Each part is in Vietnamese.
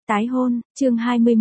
Tái hôn, chương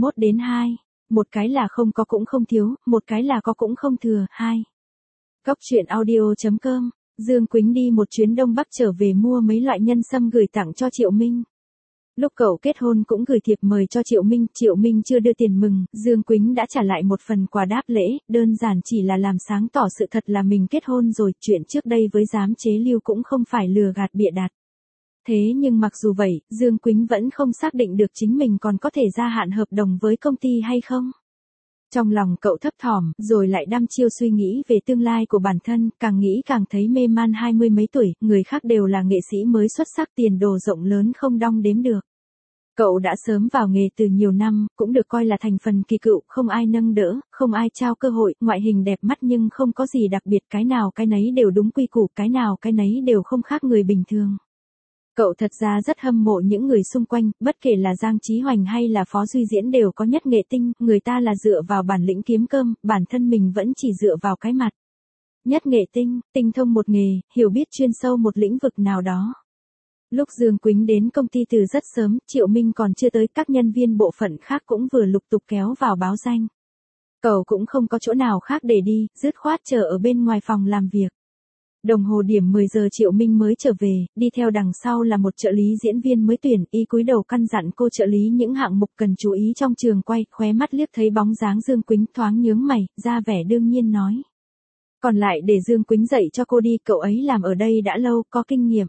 21-2. Một cái là không có cũng không thiếu, một cái là có cũng không thừa, 2. Góc truyện audio.com. Dương Quýnh đi một chuyến Đông Bắc trở về mua mấy loại nhân sâm gửi tặng cho Triệu Minh. Lúc cậu kết hôn cũng gửi thiệp mời cho Triệu Minh chưa đưa tiền mừng, Dương Quýnh đã trả lại một phần quà đáp lễ, đơn giản chỉ là làm sáng tỏ sự thật là mình kết hôn rồi, chuyện trước đây với giám chế Lưu cũng không phải lừa gạt bịa đặt. Thế nhưng mặc dù vậy, Dương Quýnh vẫn không xác định được chính mình còn có thể gia hạn hợp đồng với công ty hay không. Trong lòng cậu thấp thỏm, rồi lại đăm chiêu suy nghĩ về tương lai của bản thân, càng nghĩ càng thấy mê man, 20 mấy tuổi, người khác đều là nghệ sĩ mới xuất sắc, tiền đồ rộng lớn không đong đếm được. Cậu đã sớm vào nghề từ nhiều năm, cũng được coi là thành phần kỳ cựu, không ai nâng đỡ, không ai trao cơ hội, ngoại hình đẹp mắt nhưng không có gì đặc biệt, cái nào cái nấy đều đúng quy củ, cái nào cái nấy đều không khác người bình thường. Cậu thật ra rất hâm mộ những người xung quanh, bất kể là Giang Chí Hoành hay là Phó Duy Diễn đều có nhất nghệ tinh, người ta là dựa vào bản lĩnh kiếm cơm, bản thân mình vẫn chỉ dựa vào cái mặt. Nhất nghệ tinh, tinh thông một nghề, hiểu biết chuyên sâu một lĩnh vực nào đó. Lúc Dương Quýnh đến công ty từ rất sớm, Triệu Minh còn chưa tới, các nhân viên bộ phận khác cũng vừa lục tục kéo vào báo danh. Cậu cũng không có chỗ nào khác để đi, dứt khoát chờ ở bên ngoài phòng làm việc. Đồng hồ điểm 10 giờ Triệu Minh mới trở về, đi theo đằng sau là một trợ lý diễn viên mới tuyển, y cúi đầu căn dặn cô trợ lý những hạng mục cần chú ý trong trường quay, khóe mắt liếc thấy bóng dáng Dương Quýnh thoáng nhướng mày, ra vẻ đương nhiên nói. Còn lại để Dương Quýnh dạy cho cô đi, cậu ấy làm ở đây đã lâu, có kinh nghiệm.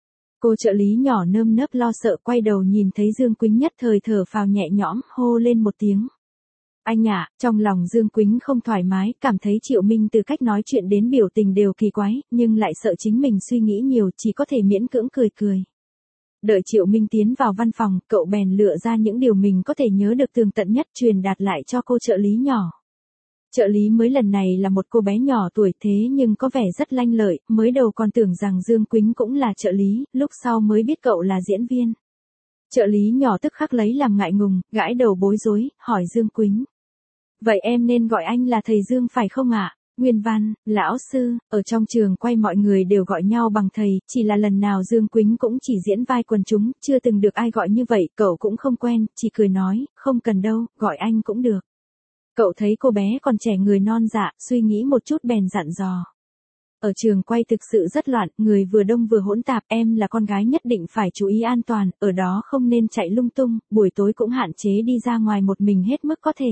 Cô trợ lý nhỏ nơm nớp lo sợ quay đầu nhìn thấy Dương Quýnh nhất thời thở phào nhẹ nhõm, hô lên một tiếng. Anh ạ, trong lòng Dương Quýnh không thoải mái, cảm thấy Triệu Minh từ cách nói chuyện đến biểu tình đều kỳ quái, nhưng lại sợ chính mình suy nghĩ nhiều, chỉ có thể miễn cưỡng cười cười. Đợi Triệu Minh tiến vào văn phòng, cậu bèn lựa ra những điều mình có thể nhớ được tường tận nhất truyền đạt lại cho cô trợ lý nhỏ. Trợ lý mới lần này là một cô bé nhỏ tuổi thế nhưng có vẻ rất lanh lợi, mới đầu còn tưởng rằng Dương Quýnh cũng là trợ lý, lúc sau mới biết cậu là diễn viên. Trợ lý nhỏ tức khắc lấy làm ngại ngùng, gãi đầu bối rối, hỏi Dương Quýnh. Vậy em nên gọi anh là thầy Dương phải không ạ? Nguyên văn, lão sư, ở trong trường quay mọi người đều gọi nhau bằng thầy, chỉ là lần nào Dương Quýnh cũng chỉ diễn vai quần chúng, chưa từng được ai gọi như vậy, cậu cũng không quen, chỉ cười nói, không cần đâu, gọi anh cũng được. Cậu thấy cô bé còn trẻ người non dạ, suy nghĩ một chút bèn dặn dò. Ở trường quay thực sự rất loạn, người vừa đông vừa hỗn tạp, em là con gái nhất định phải chú ý an toàn, ở đó không nên chạy lung tung, buổi tối cũng hạn chế đi ra ngoài một mình hết mức có thể.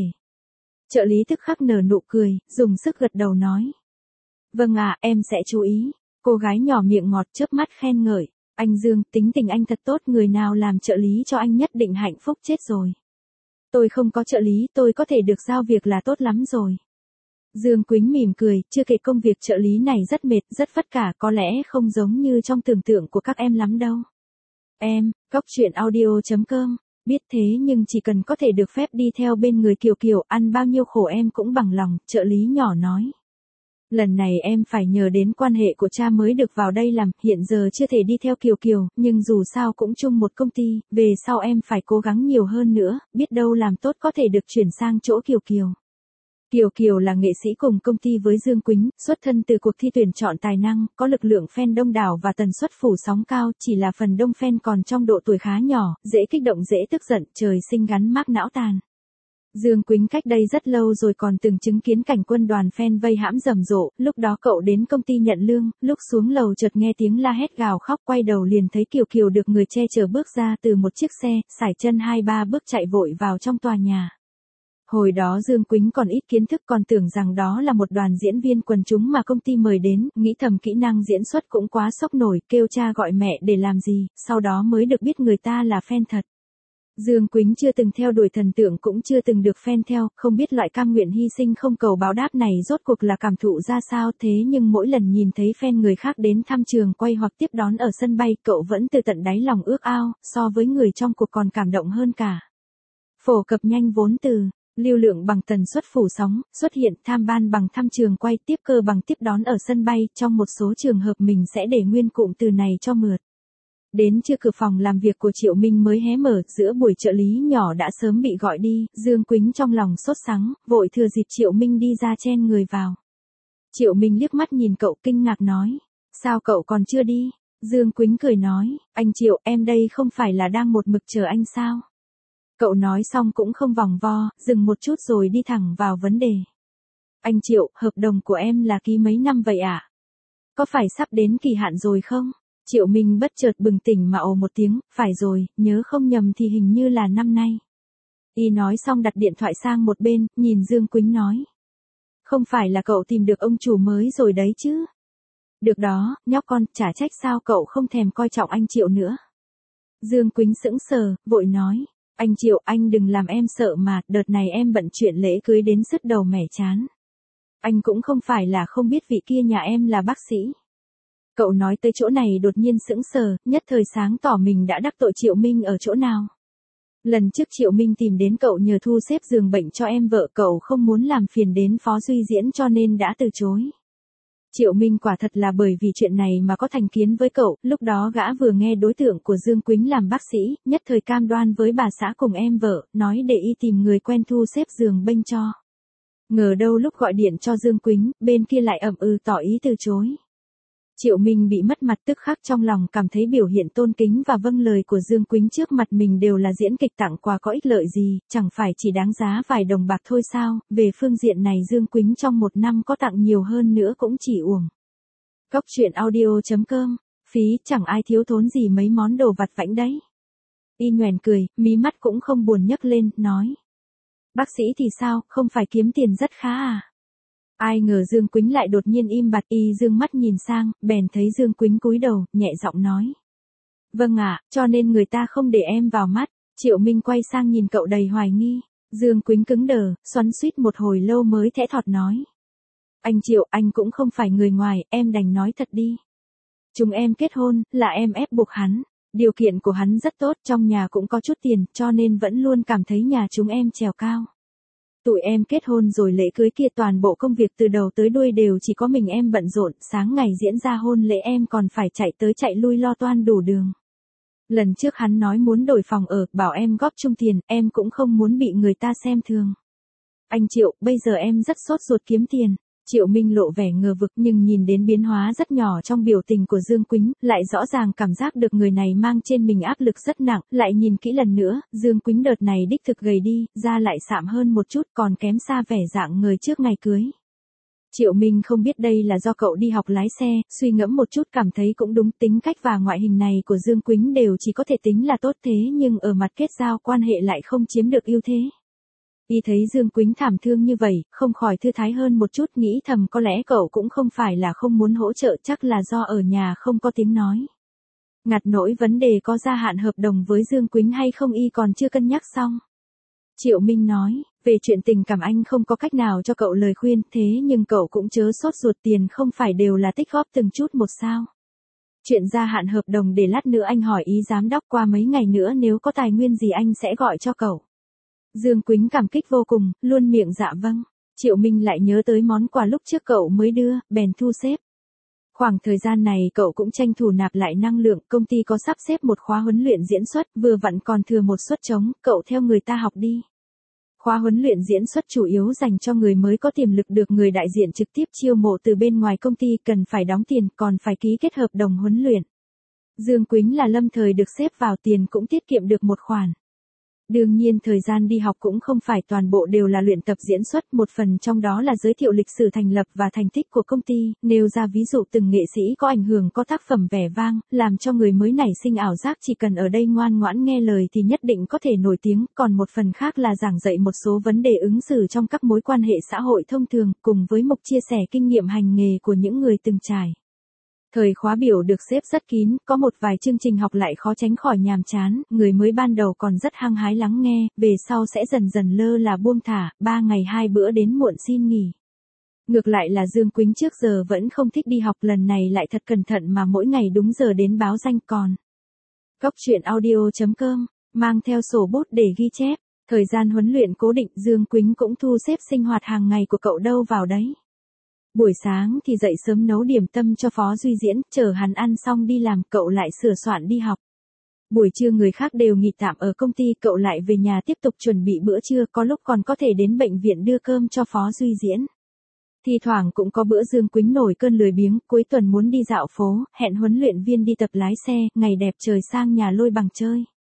Trợ lý tức khắc nở nụ cười, dùng sức gật đầu nói. Vâng ạ, em sẽ chú ý. Cô gái nhỏ miệng ngọt chớp mắt khen ngợi. Anh Dương, tính tình anh thật tốt, người nào làm trợ lý cho anh nhất định hạnh phúc chết rồi. Tôi không có trợ lý, tôi có thể được giao việc là tốt lắm rồi. Dương Quýnh mỉm cười, chưa kể công việc trợ lý này rất mệt, rất vất vả, có lẽ không giống như trong tưởng tượng của các em lắm đâu. Em, góc truyện audio.com. Biết thế nhưng chỉ cần có thể được phép đi theo bên người Kiều Kiều, ăn bao nhiêu khổ em cũng bằng lòng, trợ lý nhỏ nói. Lần này em phải nhờ đến quan hệ của cha mới được vào đây làm, hiện giờ chưa thể đi theo Kiều Kiều, nhưng dù sao cũng chung một công ty, về sau em phải cố gắng nhiều hơn nữa, biết đâu làm tốt có thể được chuyển sang chỗ Kiều Kiều. Kiều Kiều là nghệ sĩ cùng công ty với Dương Quýnh, xuất thân từ cuộc thi tuyển chọn tài năng, có lực lượng fan đông đảo và tần suất phủ sóng cao, chỉ là phần đông fan còn trong độ tuổi khá nhỏ, dễ kích động dễ tức giận, trời sinh gắn mác não tàn. Dương Quýnh cách đây rất lâu rồi còn từng chứng kiến cảnh quân đoàn fan vây hãm rầm rộ, lúc đó cậu đến công ty nhận lương, lúc xuống lầu chợt nghe tiếng la hét gào khóc, quay đầu liền thấy Kiều Kiều được người che chở bước ra từ một chiếc xe, sải chân 2-3 bước chạy vội vào trong tòa nhà. Hồi đó Dương Quýnh còn ít kiến thức, còn tưởng rằng đó là một đoàn diễn viên quần chúng mà công ty mời đến, nghĩ thầm kỹ năng diễn xuất cũng quá sốc nổi, kêu cha gọi mẹ để làm gì, sau đó mới được biết người ta là fan thật. Dương Quýnh chưa từng theo đuổi thần tượng, cũng chưa từng được fan theo, không biết loại cam nguyện hy sinh không cầu báo đáp này rốt cuộc là cảm thụ ra sao, thế nhưng mỗi lần nhìn thấy fan người khác đến thăm trường quay hoặc tiếp đón ở sân bay, cậu vẫn từ tận đáy lòng ước ao, so với người trong cuộc còn cảm động hơn cả. Phổ cập nhanh vốn từ lưu lượng bằng tần suất phủ sóng, xuất hiện, tham ban bằng thăm trường quay, tiếp cơ bằng tiếp đón ở sân bay, trong một số trường hợp mình sẽ để nguyên cụm từ này cho mượt. Đến trưa cửa phòng làm việc của Triệu Minh mới hé mở, giữa buổi trợ lý nhỏ đã sớm bị gọi đi, Dương Quýnh trong lòng sốt sắng, vội thừa dịp Triệu Minh đi ra chen người vào. Triệu Minh liếc mắt nhìn cậu kinh ngạc nói, sao cậu còn chưa đi? Dương Quýnh cười nói, anh Triệu, em đây không phải là đang một mực chờ anh sao? Cậu nói xong cũng không vòng vo, dừng một chút rồi đi thẳng vào vấn đề. Anh Triệu, hợp đồng của em là ký mấy năm vậy ạ? Có phải sắp đến kỳ hạn rồi không? Triệu Minh bất chợt bừng tỉnh mà ồ một tiếng, phải rồi, nhớ không nhầm thì hình như là năm nay. Y nói xong đặt điện thoại sang một bên, nhìn Dương Quýnh nói. Không phải là cậu tìm được ông chủ mới rồi đấy chứ? Được đó, nhóc con, chả trách sao cậu không thèm coi trọng anh Triệu nữa. Dương Quýnh sững sờ, vội nói. Anh Triệu, anh đừng làm em sợ mà, đợt này em bận chuyện lễ cưới đến sứt đầu mẻ chán. Anh cũng không phải là không biết vị kia nhà em là bác sĩ. Cậu nói tới chỗ này đột nhiên sững sờ, nhất thời sáng tỏ mình đã đắc tội Triệu Minh ở chỗ nào. Lần trước Triệu Minh tìm đến cậu nhờ thu xếp giường bệnh cho em vợ, cậu không muốn làm phiền đến Phó Duy Diễn cho nên đã từ chối. Triệu Minh quả thật là bởi vì chuyện này mà có thành kiến với cậu, lúc đó gã vừa nghe đối tượng của Dương Quýnh làm bác sĩ, nhất thời cam đoan với bà xã cùng em vợ, nói để y tìm người quen thu xếp giường bệnh cho. Ngờ đâu lúc gọi điện cho Dương Quýnh, bên kia lại ậm ừ tỏ ý từ chối. Triệu Minh bị mất mặt tức khắc, trong lòng cảm thấy biểu hiện tôn kính và vâng lời của Dương Quýnh trước mặt mình đều là diễn kịch tặng quà có ích lợi gì, chẳng phải chỉ đáng giá vài đồng bạc thôi sao, về phương diện này Dương Quýnh trong một năm có tặng nhiều hơn nữa cũng chỉ uổng. Cóc truyện audio.com, phí chẳng ai thiếu thốn gì mấy món đồ vặt vãnh đấy. Y nhoẻn cười, mí mắt cũng không buồn nhấc lên, nói. Bác sĩ thì sao, không phải kiếm tiền rất khá à? Ai ngờ Dương Quýnh lại đột nhiên im bặt, y dương mắt nhìn sang, bèn thấy Dương Quýnh cúi đầu, nhẹ giọng nói. Vâng ạ, cho nên người ta không để em vào mắt. Triệu Minh quay sang nhìn cậu đầy hoài nghi. Dương Quýnh cứng đờ, xoắn xuýt một hồi lâu mới thẽ thọt nói. Anh Triệu, anh cũng không phải người ngoài, em đành nói thật đi. Chúng em kết hôn, là em ép buộc hắn. Điều kiện của hắn rất tốt, trong nhà cũng có chút tiền, cho nên vẫn luôn cảm thấy nhà chúng em trèo cao. Tụi em kết hôn rồi lễ cưới kia toàn bộ công việc từ đầu tới đuôi đều chỉ có mình em bận rộn, sáng ngày diễn ra hôn lễ em còn phải chạy tới chạy lui lo toan đủ đường. Lần trước hắn nói muốn đổi phòng ở, bảo em góp chung tiền, em cũng không muốn bị người ta xem thường. Anh Triệu, bây giờ em rất sốt ruột kiếm tiền. Triệu Minh lộ vẻ ngờ vực nhưng nhìn đến biến hóa rất nhỏ trong biểu tình của Dương Quýnh, lại rõ ràng cảm giác được người này mang trên mình áp lực rất nặng, lại nhìn kỹ lần nữa, Dương Quýnh đợt này đích thực gầy đi, da lại sạm hơn một chút còn kém xa vẻ dạng người trước ngày cưới. Triệu Minh không biết đây là do cậu đi học lái xe, suy ngẫm một chút cảm thấy cũng đúng, tính cách và ngoại hình này của Dương Quýnh đều chỉ có thể tính là tốt thế nhưng ở mặt kết giao quan hệ lại không chiếm được ưu thế. Y thấy Dương Quýnh thảm thương như vậy, không khỏi thư thái hơn một chút, nghĩ thầm có lẽ cậu cũng không phải là không muốn hỗ trợ, chắc là do ở nhà không có tiếng nói. Ngặt nỗi vấn đề có gia hạn hợp đồng với Dương Quýnh hay không y còn chưa cân nhắc xong. Triệu Minh nói, về chuyện tình cảm anh không có cách nào cho cậu lời khuyên, thế nhưng cậu cũng chớ sốt ruột, tiền không phải đều là tích góp từng chút một sao. Chuyện gia hạn hợp đồng để lát nữa anh hỏi ý giám đốc, qua mấy ngày nữa nếu có tài nguyên gì anh sẽ gọi cho cậu. Dương Quýnh cảm kích vô cùng, luôn miệng dạ vâng. Triệu Minh lại nhớ tới món quà lúc trước cậu mới đưa, bèn thu xếp. Khoảng thời gian này cậu cũng tranh thủ nạp lại năng lượng, công ty có sắp xếp một khóa huấn luyện diễn xuất, vừa vặn còn thừa một suất trống, cậu theo người ta học đi. Khóa huấn luyện diễn xuất chủ yếu dành cho người mới có tiềm lực, được người đại diện trực tiếp chiêu mộ từ bên ngoài công ty, cần phải đóng tiền, còn phải ký kết hợp đồng huấn luyện. Dương Quýnh là lâm thời được xếp vào, tiền cũng tiết kiệm được một khoản. Đương nhiên thời gian đi học cũng không phải toàn bộ đều là luyện tập diễn xuất, một phần trong đó là giới thiệu lịch sử thành lập và thành tích của công ty, nêu ra ví dụ từng nghệ sĩ có ảnh hưởng, có tác phẩm vẻ vang, làm cho người mới nảy sinh ảo giác chỉ cần ở đây ngoan ngoãn nghe lời thì nhất định có thể nổi tiếng, còn một phần khác là giảng dạy một số vấn đề ứng xử trong các mối quan hệ xã hội thông thường, cùng với mục chia sẻ kinh nghiệm hành nghề của những người từng trải. Thời khóa biểu được xếp rất kín, có một vài chương trình học lại khó tránh khỏi nhàm chán, người mới ban đầu còn rất hăng hái lắng nghe, về sau sẽ dần dần lơ là buông thả, 3 ngày 2 bữa đến muộn xin nghỉ. Ngược lại là Dương Quýnh trước giờ vẫn không thích đi học, lần này lại thật cẩn thận mà mỗi ngày đúng giờ đến báo danh. Còn Cóc truyện audio.com, mang theo sổ bút để ghi chép, thời gian huấn luyện cố định, Dương Quýnh cũng thu xếp sinh hoạt hàng ngày của cậu đâu vào đấy. Buổi sáng thì dậy sớm nấu điểm tâm cho Phó Duy Diễn, chờ hắn ăn xong đi làm, cậu lại sửa soạn đi học. Buổi trưa người khác đều nghỉ tạm ở công ty, cậu lại về nhà tiếp tục chuẩn bị bữa trưa, có lúc còn có thể đến bệnh viện đưa cơm cho Phó Duy Diễn. Thì thoảng cũng có bữa Dương Quýnh nổi cơn lười biếng, cuối tuần muốn đi dạo phố, hẹn huấn luyện viên đi tập lái xe, ngày đẹp trời sang nhà Lôi Bằng chơi.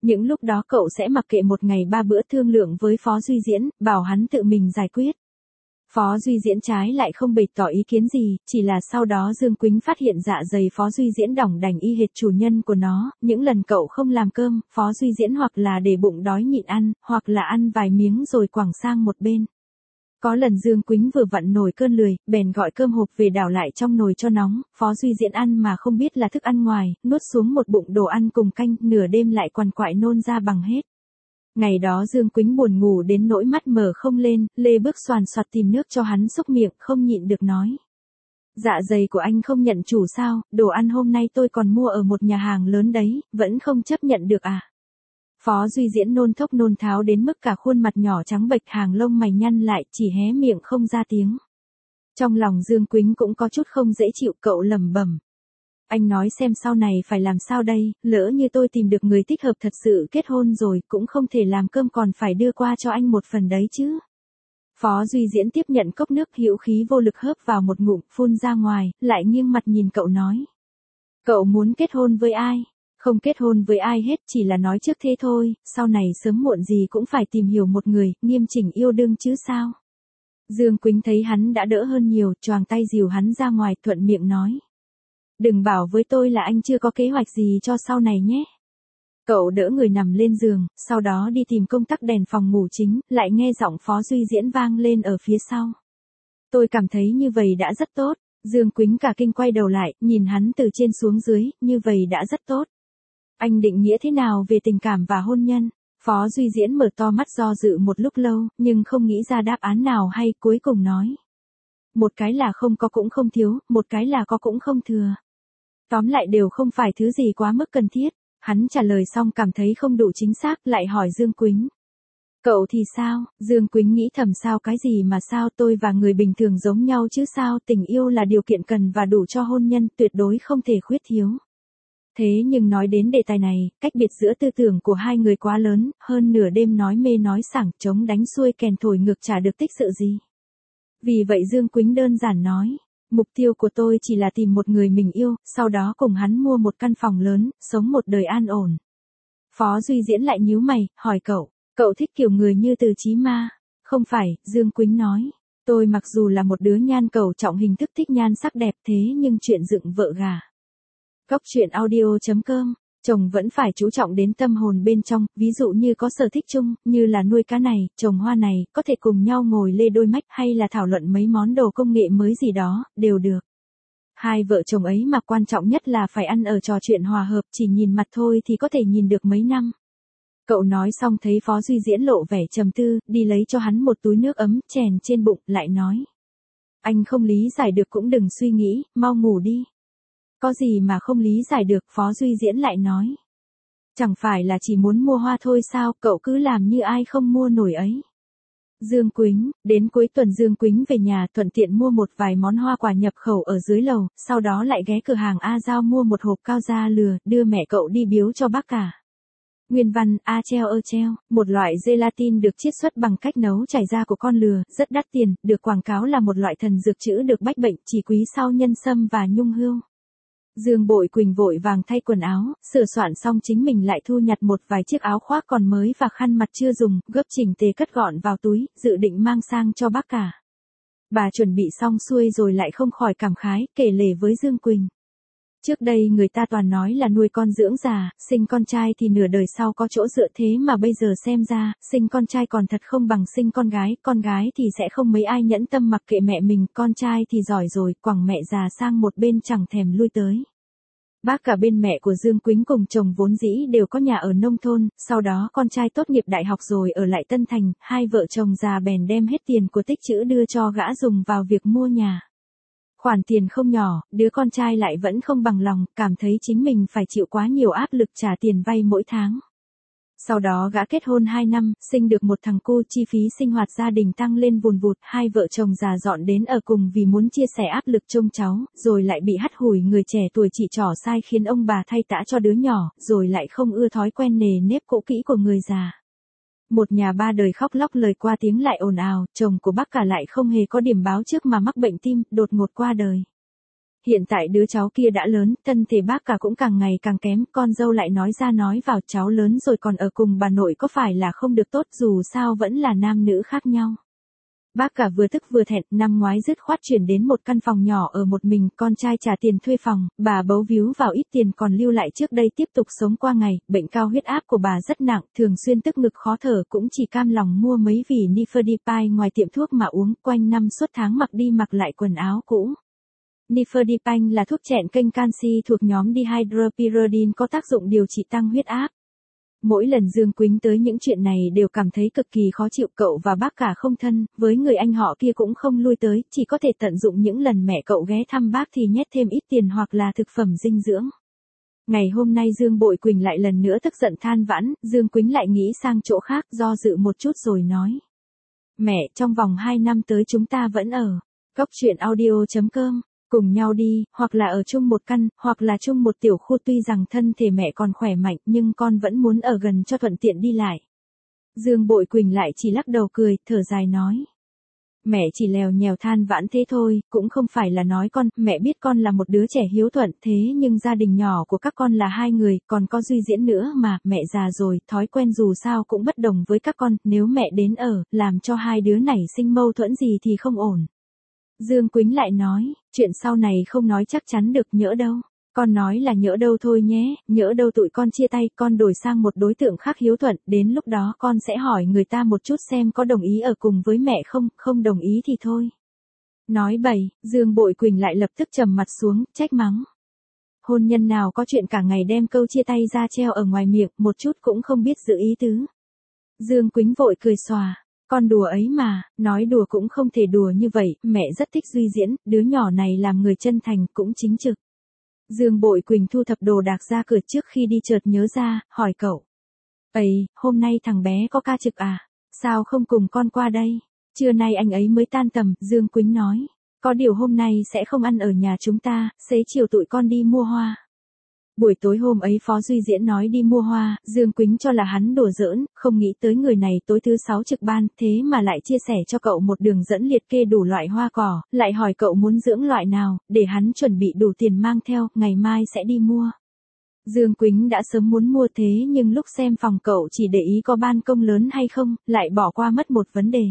Những lúc đó cậu sẽ mặc kệ một ngày 3 bữa thương lượng với Phó Duy Diễn, bảo hắn tự mình giải quyết. Phó Duy Diễn trái lại không bày tỏ ý kiến gì, chỉ là sau đó Dương Quýnh phát hiện dạ dày Phó Duy Diễn đỏng đành y hệt chủ nhân của nó, những lần cậu không làm cơm, Phó Duy Diễn hoặc là để bụng đói nhịn ăn, hoặc là ăn vài miếng rồi quẳng sang một bên. Có lần Dương Quýnh vừa vặn nổi cơn lười, bèn gọi cơm hộp về đảo lại trong nồi cho nóng, Phó Duy Diễn ăn mà không biết là thức ăn ngoài, nuốt xuống một bụng đồ ăn cùng canh, nửa đêm lại quằn quại nôn ra bằng hết. Ngày đó Dương Quýnh buồn ngủ đến nỗi mắt mở không lên, lê bước xoàn xoạt tìm nước cho hắn xúc miệng, không nhịn được nói. Dạ dày của anh không nhận chủ sao, đồ ăn hôm nay tôi còn mua ở một nhà hàng lớn đấy, vẫn không chấp nhận được à? Phó Duy Diễn nôn thốc nôn tháo đến mức cả khuôn mặt nhỏ trắng bệch, hàng lông mày nhăn lại, chỉ hé miệng không ra tiếng. Trong lòng Dương Quýnh cũng có chút không dễ chịu, cậu lẩm bẩm. Anh nói xem sau này phải làm sao đây, lỡ như tôi tìm được người thích hợp thật sự kết hôn rồi, cũng không thể làm cơm còn phải đưa qua cho anh một phần đấy chứ. Phó Duy Diễn tiếp nhận cốc nước, hữu khí vô lực hớp vào một ngụm, phun ra ngoài, lại nghiêng mặt nhìn cậu nói. Cậu muốn kết hôn với ai? Không kết hôn với ai hết, chỉ là nói trước thế thôi, sau này sớm muộn gì cũng phải tìm hiểu một người, nghiêm chỉnh yêu đương chứ sao. Dương Quýnh thấy hắn đã đỡ hơn nhiều, choàng tay dìu hắn ra ngoài, thuận miệng nói. Đừng bảo với tôi là anh chưa có kế hoạch gì cho sau này nhé. Cậu đỡ người nằm lên giường, sau đó đi tìm công tắc đèn phòng ngủ chính, lại nghe giọng Phó Duy Diễn vang lên ở phía sau. Tôi cảm thấy như vậy đã rất tốt. Dương Quýnh cả kinh quay đầu lại, nhìn hắn từ trên xuống dưới, như vậy đã rất tốt. Anh định nghĩa thế nào về tình cảm và hôn nhân? Phó Duy Diễn mở to mắt do dự một lúc lâu, nhưng không nghĩ ra đáp án nào hay, cuối cùng nói. Một cái là không có cũng không thiếu, một cái là có cũng không thừa. Tóm lại đều không phải thứ gì quá mức cần thiết. Hắn trả lời xong cảm thấy không đủ chính xác, lại hỏi Dương Quýnh. Cậu thì sao? Dương Quýnh nghĩ thầm, sao cái gì mà sao, tôi và người bình thường giống nhau chứ sao, tình yêu là điều kiện cần và đủ cho hôn nhân, tuyệt đối không thể khuyết thiếu. Thế nhưng nói đến đề tài này, cách biệt giữa tư tưởng của hai người quá lớn, hơn nửa đêm nói mê nói sảng, chống đánh xuôi kèn thổi ngược chả được tích sự gì. Vì vậy Dương Quýnh đơn giản nói, mục tiêu của tôi chỉ là tìm một người mình yêu, sau đó cùng hắn mua một căn phòng lớn, sống một đời an ổn. Phó Duy Diễn lại nhíu mày, hỏi cậu thích kiểu người như Từ Chí Ma? Không phải, Dương Quýnh nói, tôi mặc dù là một đứa nhan cầu trọng hình thức, thích nhan sắc đẹp, thế nhưng chuyện dựng vợ gả. Cốc truyện audio.com, chồng vẫn phải chú trọng đến tâm hồn bên trong, ví dụ như có sở thích chung, như là nuôi cá này, trồng hoa này, có thể cùng nhau ngồi lê đôi mách hay là thảo luận mấy món đồ công nghệ mới gì đó, đều được. Hai vợ chồng ấy mà quan trọng nhất là phải ăn ở trò chuyện hòa hợp, chỉ nhìn mặt thôi thì có thể nhìn được mấy năm. Cậu nói xong thấy Phó Duy Diễn lộ vẻ trầm tư, đi lấy cho hắn một túi nước ấm, chèn trên bụng, lại nói. Anh không lý giải được cũng đừng suy nghĩ, mau ngủ đi. Có gì mà không lý giải được, Phó Duy Diễn lại nói. Chẳng phải là chỉ muốn mua hoa thôi sao, cậu cứ làm như ai không mua nổi ấy. Dương Quýnh, đến cuối tuần Dương Quýnh về nhà thuận tiện mua một vài món hoa quả nhập khẩu ở dưới lầu, sau đó lại ghé cửa hàng A Giao mua một hộp cao da lừa, đưa mẹ cậu đi biếu cho bác cả. Nguyên văn, treo, một loại gelatin được chiết xuất bằng cách nấu chảy da của con lừa, rất đắt tiền, được quảng cáo là một loại thần dược chữa được bách bệnh, chỉ quý sau nhân sâm và nhung hương. Dương Bội Quỳnh vội vàng thay quần áo, sửa soạn xong chính mình lại thu nhặt một vài chiếc áo khoác còn mới và khăn mặt chưa dùng, gấp chỉnh tề cất gọn vào túi, dự định mang sang cho bác cả. Bà chuẩn bị xong xuôi rồi lại không khỏi cảm khái, kể lể với Dương Quỳnh. Trước đây người ta toàn nói là nuôi con dưỡng già, sinh con trai thì nửa đời sau có chỗ dựa, thế mà bây giờ xem ra, sinh con trai còn thật không bằng sinh con gái thì sẽ không mấy ai nhẫn tâm mặc kệ mẹ mình, con trai thì giỏi rồi, quẳng mẹ già sang một bên chẳng thèm lui tới. Bác cả bên mẹ của Dương Quýnh cùng chồng vốn dĩ đều có nhà ở nông thôn, sau đó con trai tốt nghiệp đại học rồi ở lại Tân Thành, hai vợ chồng già bèn đem hết tiền của tích trữ đưa cho gã dùng vào việc mua nhà. Khoản tiền không nhỏ, đứa con trai lại vẫn không bằng lòng, cảm thấy chính mình phải chịu quá nhiều áp lực trả tiền vay mỗi tháng. Sau đó gã kết hôn 2 năm, sinh được một thằng cu, chi phí sinh hoạt gia đình tăng lên vùn vụt, hai vợ chồng già dọn đến ở cùng vì muốn chia sẻ áp lực trông cháu, rồi lại bị hắt hủi người trẻ tuổi chỉ trỏ sai khiến ông bà thay tã cho đứa nhỏ, rồi lại không ưa thói quen nề nếp cũ kỹ của người già. Một nhà ba đời khóc lóc lời qua tiếng lại ồn ào, chồng của bác cả lại không hề có điểm báo trước mà mắc bệnh tim, đột ngột qua đời. hiện tại đứa cháu kia đã lớn, thân thể bác cả cũng càng ngày càng kém, con dâu lại nói ra nói vào cháu lớn rồi còn ở cùng bà nội có phải là không được tốt, dù sao vẫn là nam nữ khác nhau. Bác cả vừa tức vừa thẹn, năm ngoái dứt khoát chuyển đến một căn phòng nhỏ ở một mình, con trai trả tiền thuê phòng, bà bấu víu vào ít tiền còn lưu lại trước đây tiếp tục sống qua ngày, bệnh cao huyết áp của bà rất nặng, thường xuyên tức ngực khó thở, cũng chỉ cam lòng mua mấy vỉ Nifedipine ngoài tiệm thuốc mà uống, quanh năm suốt tháng mặc đi mặc lại quần áo cũ. Nifedipine là thuốc chẹn kênh canxi thuộc nhóm dihydropyridine có tác dụng điều trị tăng huyết áp. Mỗi lần Dương Quýnh tới những chuyện này đều cảm thấy cực kỳ khó chịu, cậu và bác cả không thân, với người anh họ kia cũng không lui tới, chỉ có thể tận dụng những lần mẹ cậu ghé thăm bác thì nhét thêm ít tiền hoặc là thực phẩm dinh dưỡng. Ngày hôm nay Dương Bội Quỳnh lại lần nữa tức giận than vãn, Dương Quýnh lại nghĩ sang chỗ khác, do dự một chút rồi nói. Mẹ, trong vòng 2 năm tới chúng ta vẫn ở Cốc Truyện Audio.com. Cùng nhau đi, hoặc là ở chung một căn, hoặc là chung một tiểu khu, tuy rằng thân thể mẹ còn khỏe mạnh nhưng con vẫn muốn ở gần cho thuận tiện đi lại. Dương Bội Quỳnh lại chỉ lắc đầu cười, thở dài nói. Mẹ chỉ lèo nhèo than vãn thế thôi, cũng không phải là nói con, mẹ biết con là một đứa trẻ hiếu thuận, thế nhưng gia đình nhỏ của các con là 2 người, còn có Duy Diễn nữa mà, mẹ già rồi, thói quen dù sao cũng bất đồng với các con, nếu mẹ đến ở, làm cho hai đứa nảy sinh mâu thuẫn gì thì không ổn. Dương Quýnh lại nói, chuyện sau này không nói chắc chắn được, nhỡ đâu. Con nói là nhỡ đâu thôi nhé, nhỡ đâu tụi con chia tay, con đổi sang một đối tượng khác hiếu thuận, đến lúc đó con sẽ hỏi người ta một chút xem có đồng ý ở cùng với mẹ không, không đồng ý thì thôi. Nói bậy, Dương Bội Quỳnh lại lập tức trầm mặt xuống, trách mắng. Hôn nhân nào có chuyện cả ngày đem câu chia tay ra treo ở ngoài miệng, một chút cũng không biết giữ ý tứ. Dương Quýnh vội cười xòa. Con đùa ấy mà, nói đùa cũng không thể đùa như vậy, mẹ rất thích Duy Diễn, đứa nhỏ này làm người chân thành, cũng chính trực. Dương Bội Quỳnh thu thập đồ đạc ra cửa trước khi đi chợt nhớ ra, hỏi cậu. Ây, hôm nay thằng bé có ca trực à? Sao không cùng con qua đây? Trưa nay anh ấy mới tan tầm, Dương Quýnh nói. Có điều hôm nay sẽ không ăn ở nhà chúng ta, xế chiều tụi con đi mua hoa. Buổi tối hôm ấy Phó Duy Diễn nói đi mua hoa, Dương Quýnh cho là hắn đùa giỡn, không nghĩ tới người này tối thứ 6 trực ban, thế mà lại chia sẻ cho cậu một đường dẫn liệt kê đủ loại hoa cỏ, lại hỏi cậu muốn dưỡng loại nào, để hắn chuẩn bị đủ tiền mang theo, ngày mai sẽ đi mua. Dương Quýnh đã sớm muốn mua thế nhưng lúc xem phòng cậu chỉ để ý có ban công lớn hay không, lại bỏ qua mất một vấn đề.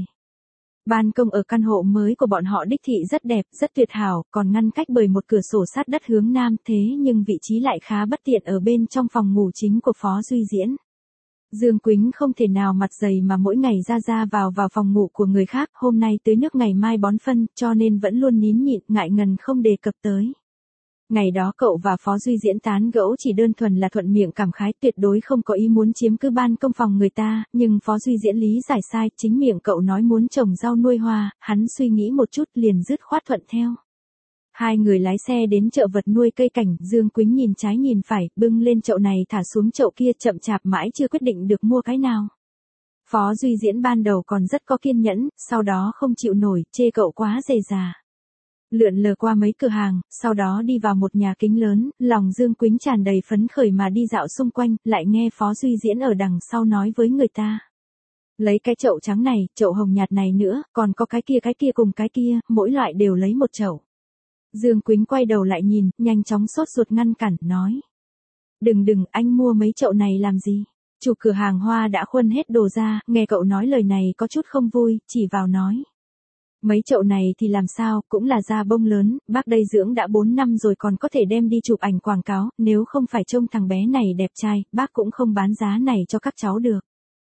Ban công ở căn hộ mới của bọn họ đích thị rất đẹp, rất tuyệt hảo, còn ngăn cách bởi một cửa sổ sát đất hướng nam, thế nhưng vị trí lại khá bất tiện ở bên trong phòng ngủ chính của Phó Duy Diễn. Dương Quýnh không thể nào mặt dày mà mỗi ngày ra vào phòng ngủ của người khác, hôm nay tưới nước ngày mai bón phân, cho nên vẫn luôn nín nhịn, ngại ngần không đề cập tới. Ngày đó cậu và Phó Duy Diễn tán gẫu chỉ đơn thuần là thuận miệng cảm khái, tuyệt đối không có ý muốn chiếm cứ ban công phòng người ta, nhưng Phó Duy Diễn lý giải sai, chính miệng cậu nói muốn trồng rau nuôi hoa, hắn suy nghĩ một chút liền dứt khoát thuận theo. Hai người lái xe đến chợ vật nuôi cây cảnh, Dương Quýnh nhìn trái nhìn phải, bưng lên chậu này thả xuống chậu kia, chậm chạp mãi chưa quyết định được mua cái nào. Phó Duy Diễn ban đầu còn rất có kiên nhẫn, sau đó không chịu nổi, chê cậu quá dề dà. Lượn lờ qua mấy cửa hàng, sau đó đi vào một nhà kính lớn, lòng Dương Quýnh tràn đầy phấn khởi mà đi dạo xung quanh, lại nghe Phó Duy Diễn ở đằng sau nói với người ta. Lấy cái chậu trắng này, chậu hồng nhạt này nữa, còn có cái kia cùng cái kia, mỗi loại đều lấy một chậu. Dương Quýnh quay đầu lại nhìn, nhanh chóng sốt ruột ngăn cản, nói. Đừng, anh mua mấy chậu này làm gì? Chủ cửa hàng hoa đã khuân hết đồ ra, nghe cậu nói lời này có chút không vui, chỉ vào nói. Mấy chậu này thì làm sao, cũng là da bông lớn, bác đây dưỡng đã 4 năm rồi còn có thể đem đi chụp ảnh quảng cáo, nếu không phải trông thằng bé này đẹp trai, bác cũng không bán giá này cho các cháu được.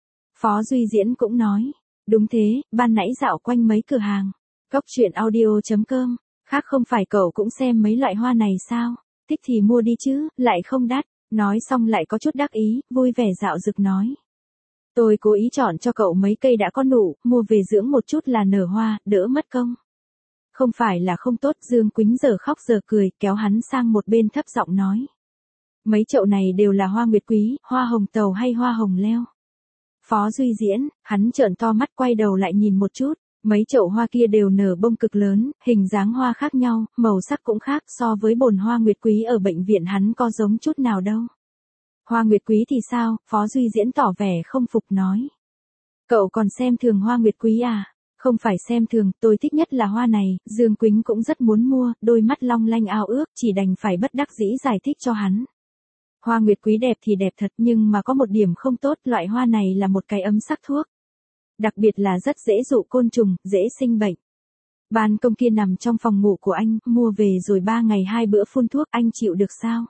Phó Duy Diễn cũng nói, đúng thế, ban nãy dạo quanh mấy cửa hàng, Cốc Truyện Audio.com, khác không phải cậu cũng xem mấy loại hoa này sao, thích thì mua đi chứ, lại không đắt, nói xong lại có chút đắc ý, vui vẻ dạo dực nói. Tôi cố ý chọn cho cậu mấy cây đã có nụ, mua về dưỡng một chút là nở hoa, đỡ mất công. Không phải là không tốt, Dương Quýnh giờ khóc giờ cười, kéo hắn sang một bên thấp giọng nói. Mấy chậu này đều là hoa nguyệt quý, hoa hồng tàu hay hoa hồng leo. Phó Duy Diễn, hắn trợn to mắt quay đầu lại nhìn một chút, mấy chậu hoa kia đều nở bông cực lớn, hình dáng hoa khác nhau, màu sắc cũng khác, so với bồn hoa nguyệt quý ở bệnh viện hắn có giống chút nào đâu. Hoa nguyệt quý thì sao? Phó Duy Diễn tỏ vẻ không phục nói. Cậu còn xem thường hoa nguyệt quý à? Không phải xem thường, tôi thích nhất là hoa này, Dương Quýnh cũng rất muốn mua, đôi mắt long lanh ao ước, chỉ đành phải bất đắc dĩ giải thích cho hắn. Hoa nguyệt quý đẹp thì đẹp thật nhưng mà có một điểm không tốt, loại hoa này là một cái ấm sắc thuốc. Đặc biệt là rất dễ dụ côn trùng, dễ sinh bệnh. Ban công kia nằm trong phòng ngủ của anh, mua về rồi 3 ngày 2 bữa phun thuốc, anh chịu được sao?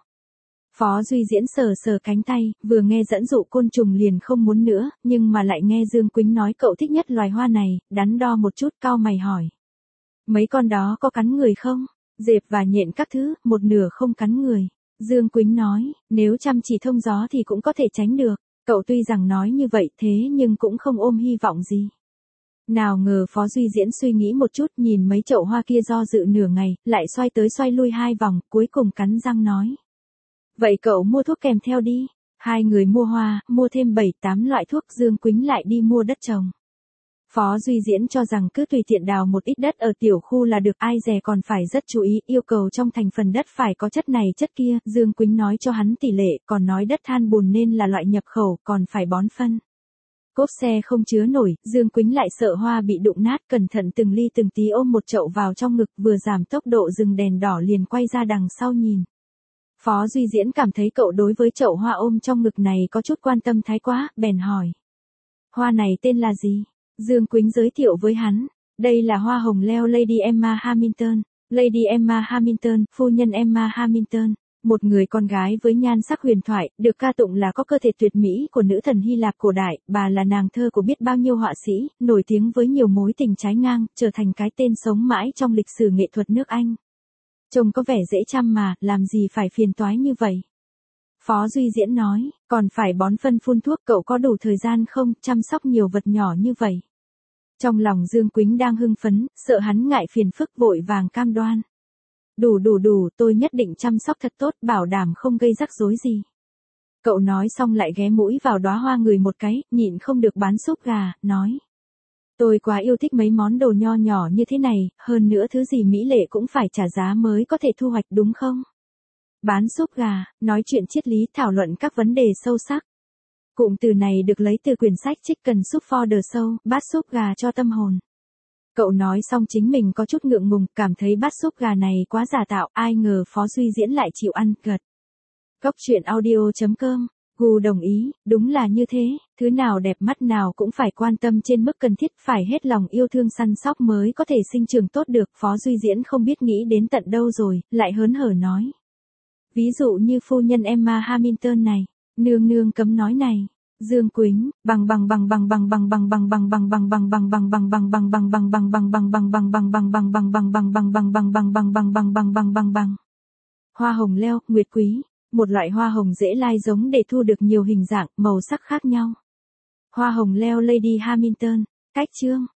Phó Duy Diễn sờ sờ cánh tay, vừa nghe dẫn dụ côn trùng liền không muốn nữa, nhưng mà lại nghe Dương Quýnh nói cậu thích nhất loài hoa này, đắn đo một chút cau mày hỏi. Mấy con đó có cắn người không? Dẹp và nhện các thứ, một nửa không cắn người. Dương Quýnh nói, nếu chăm chỉ thông gió thì cũng có thể tránh được. Cậu tuy rằng nói như vậy thế nhưng cũng không ôm hy vọng gì. Nào ngờ Phó Duy Diễn suy nghĩ một chút, nhìn mấy chậu hoa kia do dự nửa ngày, lại xoay tới xoay lui 2 vòng, cuối cùng cắn răng nói. Vậy cậu mua thuốc kèm theo đi. Hai người mua hoa, mua thêm 7-8 loại thuốc, Dương Quýnh lại đi mua đất trồng. Phó Duy Diễn cho rằng cứ tùy tiện đào một ít đất ở tiểu khu là được, ai dè còn phải rất chú ý, yêu cầu trong thành phần đất phải có chất này chất kia, Dương Quýnh nói cho hắn tỷ lệ, còn nói đất than bùn nên là loại nhập khẩu, còn phải bón phân. Cốp xe không chứa nổi, Dương Quýnh lại sợ hoa bị đụng nát, cẩn thận từng ly từng tí ôm một chậu vào trong ngực, vừa giảm tốc độ dừng đèn đỏ liền quay ra đằng sau nhìn. Phó Duy Diễn cảm thấy cậu đối với chậu hoa ôm trong ngực này có chút quan tâm thái quá, bèn hỏi. Hoa này tên là gì? Dương Quýnh giới thiệu với hắn. Đây là hoa hồng leo Lady Emma Hamilton. Lady Emma Hamilton, phu nhân Emma Hamilton. Một người con gái với nhan sắc huyền thoại, được ca tụng là có cơ thể tuyệt mỹ của nữ thần Hy Lạp cổ đại, bà là nàng thơ của biết bao nhiêu họa sĩ, nổi tiếng với nhiều mối tình trái ngang, trở thành cái tên sống mãi trong lịch sử nghệ thuật nước Anh. Trông có vẻ dễ chăm mà, làm gì phải phiền toái như vậy? Phó Duy Diễn nói, còn phải bón phân phun thuốc, cậu có đủ thời gian không, chăm sóc nhiều vật nhỏ như vậy. Trong lòng Dương Quýnh đang hưng phấn, sợ hắn ngại phiền phức vội vàng cam đoan. Đủ, tôi nhất định chăm sóc thật tốt, bảo đảm không gây rắc rối gì. Cậu nói xong lại ghé mũi vào đóa hoa người một cái, nhịn không được bán súp gà, nói. Tôi quá yêu thích mấy món đồ nho nhỏ như thế này, hơn nữa thứ gì mỹ lệ cũng phải trả giá mới có thể thu hoạch đúng không? Bán súp gà, nói chuyện triết lý, thảo luận các vấn đề sâu sắc. Cụm từ này được lấy từ quyển sách Chicken Soup for the Soul, bát súp gà cho tâm hồn. Cậu nói xong chính mình có chút ngượng ngùng, cảm thấy bát súp gà này quá giả tạo, ai ngờ Phó Duy Diễn lại chịu ăn, gật. Cốc truyện audio.com, Gu đồng ý, đúng là như thế, thứ nào đẹp mắt nào cũng phải quan tâm trên mức cần thiết, phải hết lòng yêu thương săn sóc mới có thể sinh trưởng tốt được. Phó Duy Diễn không biết nghĩ đến tận đâu rồi, lại hớn hở nói. Ví dụ như phu nhân Emma Hamilton này, nương cấm nói này. Dương Quýnh, bằng hoa hồng leo, nguyệt quý, một loại hoa hồng dễ lai giống để thu được nhiều hình dạng, màu sắc khác nhau. Hoa hồng leo Lady Hamilton, cách chương